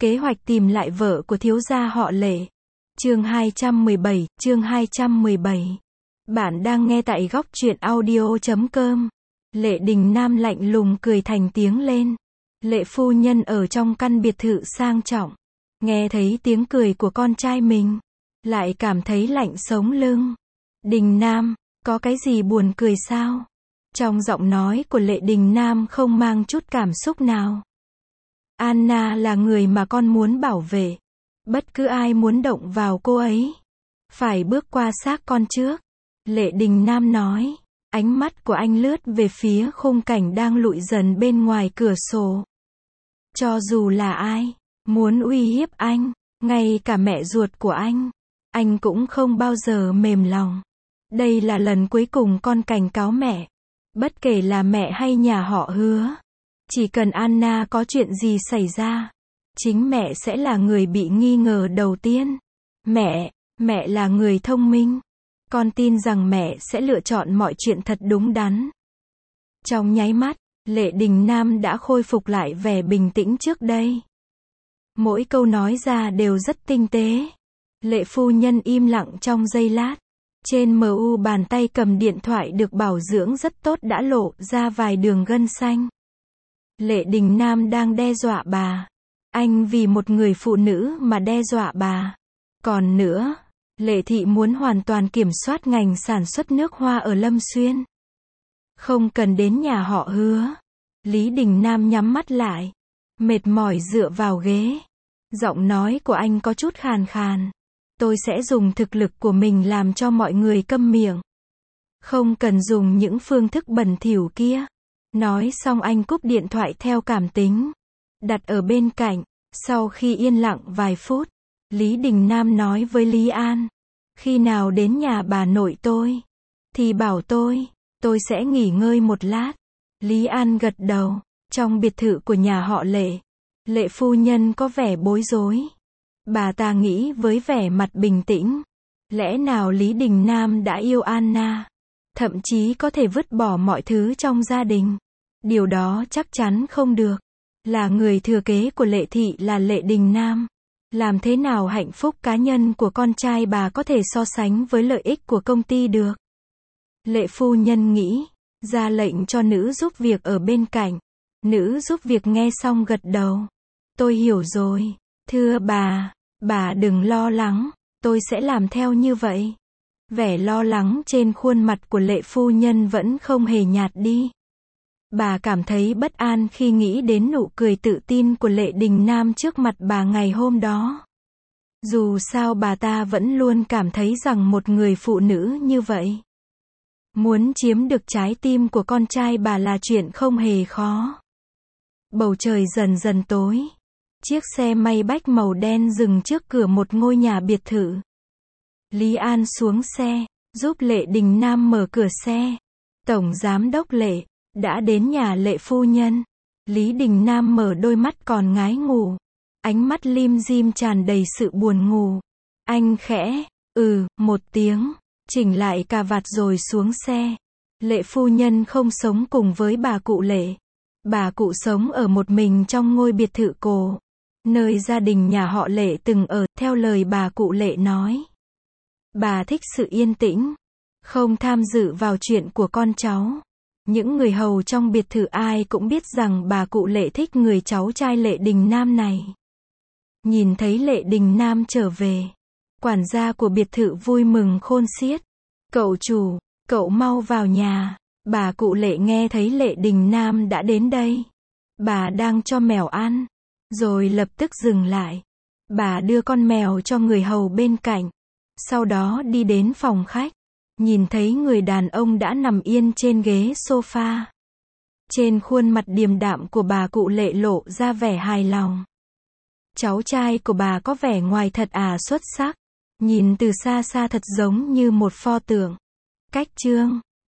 Kế hoạch tìm lại vợ của thiếu gia họ Lệ. Chương 217. Bạn đang nghe tại góc truyện audio.com. Lệ Đình Nam lạnh lùng cười thành tiếng lên. Lệ phu nhân ở trong căn biệt thự sang trọng, nghe thấy tiếng cười của con trai mình, lại cảm thấy lạnh sống lưng. Đình Nam, có cái gì buồn cười sao? Trong giọng nói của Lệ Đình Nam không mang chút cảm xúc nào. Anna là người mà con muốn bảo vệ. Bất cứ ai muốn động vào cô ấy, phải bước qua xác con trước. Lệ Đình Nam nói. Ánh mắt của anh lướt về phía khung cảnh đang lụi dần bên ngoài cửa sổ. Cho dù là ai muốn uy hiếp anh, ngay cả mẹ ruột của anh cũng không bao giờ mềm lòng. Đây là lần cuối cùng con cảnh cáo mẹ. Bất kể là mẹ hay nhà họ Hứa, chỉ cần Anna có chuyện gì xảy ra, chính mẹ sẽ là người bị nghi ngờ đầu tiên. Mẹ là người thông minh. Con tin rằng mẹ sẽ lựa chọn mọi chuyện thật đúng đắn. Trong nháy mắt, Lệ Đình Nam đã khôi phục lại vẻ bình tĩnh trước đây. Mỗi câu nói ra đều rất tinh tế. Lệ phu nhân im lặng trong giây lát. Trên mu bàn tay cầm điện thoại được bảo dưỡng rất tốt đã lộ ra vài đường gân xanh. Lệ Đình Nam đang đe dọa bà. Anh vì một người phụ nữ mà đe dọa bà. Còn nữa, Lệ thị muốn hoàn toàn kiểm soát ngành sản xuất nước hoa ở Lâm Xuyên. Không cần đến nhà họ Hứa. Lý Đình Nam nhắm mắt lại, mệt mỏi dựa vào ghế. Giọng nói của anh có chút khàn khàn. Tôi sẽ dùng thực lực của mình làm cho mọi người câm miệng. Không cần dùng những phương thức bẩn thỉu kia. Nói xong anh cúp điện thoại theo cảm tính, đặt ở bên cạnh. Sau khi yên lặng vài phút, Lý Đình Nam nói với Lý An. Khi nào đến nhà bà nội tôi, thì bảo tôi sẽ nghỉ ngơi một lát. Lý An gật đầu. Trong biệt thự của nhà họ Lệ, Lệ phu nhân có vẻ bối rối. Bà ta nghĩ với vẻ mặt bình tĩnh. Lẽ nào Lý Đình Nam đã yêu Anna? Thậm chí có thể vứt bỏ mọi thứ trong gia đình. Điều đó chắc chắn không được. Là người thừa kế của Lệ thị là Lệ Đình Nam. Làm thế nào hạnh phúc cá nhân của con trai bà có thể so sánh với lợi ích của công ty được? Lệ phu nhân nghĩ, ra lệnh cho nữ giúp việc ở bên cạnh. Nữ giúp việc nghe xong gật đầu. Tôi hiểu rồi. Thưa bà đừng lo lắng, tôi sẽ làm theo như vậy. Vẻ lo lắng trên khuôn mặt của Lệ phu nhân vẫn không hề nhạt đi. Bà cảm thấy bất an khi nghĩ đến nụ cười tự tin của Lệ Đình Nam trước mặt bà ngày hôm đó. Dù sao bà ta vẫn luôn cảm thấy rằng một người phụ nữ như vậy, muốn chiếm được trái tim của con trai bà là chuyện không hề khó. Bầu trời dần dần tối. Chiếc xe Maybach màu đen dừng trước cửa một ngôi nhà biệt thự. Lý An xuống xe, giúp Lệ Đình Nam mở cửa xe. Tổng giám đốc Lệ đã đến nhà Lệ phu nhân. Lý Đình Nam mở đôi mắt còn ngái ngủ. Ánh mắt lim dim tràn đầy sự buồn ngủ. Anh khẽ, một tiếng, chỉnh lại cà vạt rồi xuống xe. Lệ phu nhân không sống cùng với bà cụ Lệ. Bà cụ sống ở một mình trong ngôi biệt thự cổ, nơi gia đình nhà họ Lệ từng ở. Theo lời bà cụ Lệ nói, bà thích sự yên tĩnh, không tham dự vào chuyện của con cháu. Những người hầu trong biệt thự ai cũng biết rằng bà cụ Lệ thích người cháu trai Lệ Đình Nam này. Nhìn thấy Lệ Đình Nam trở về, quản gia của biệt thự vui mừng khôn xiết. Cậu chủ, cậu mau vào nhà. Bà cụ Lệ nghe thấy Lệ Đình Nam đã đến đây. Bà đang cho mèo ăn, rồi lập tức dừng lại. Bà đưa con mèo cho người hầu bên cạnh. Sau đó đi đến phòng khách. Nhìn thấy người đàn ông đã nằm yên trên ghế sofa. Trên khuôn mặt điềm đạm của bà cụ Lệ lộ ra vẻ hài lòng. Cháu trai của bà có vẻ ngoài thật xuất sắc. Nhìn từ xa xa thật giống như một pho tượng. Cách trương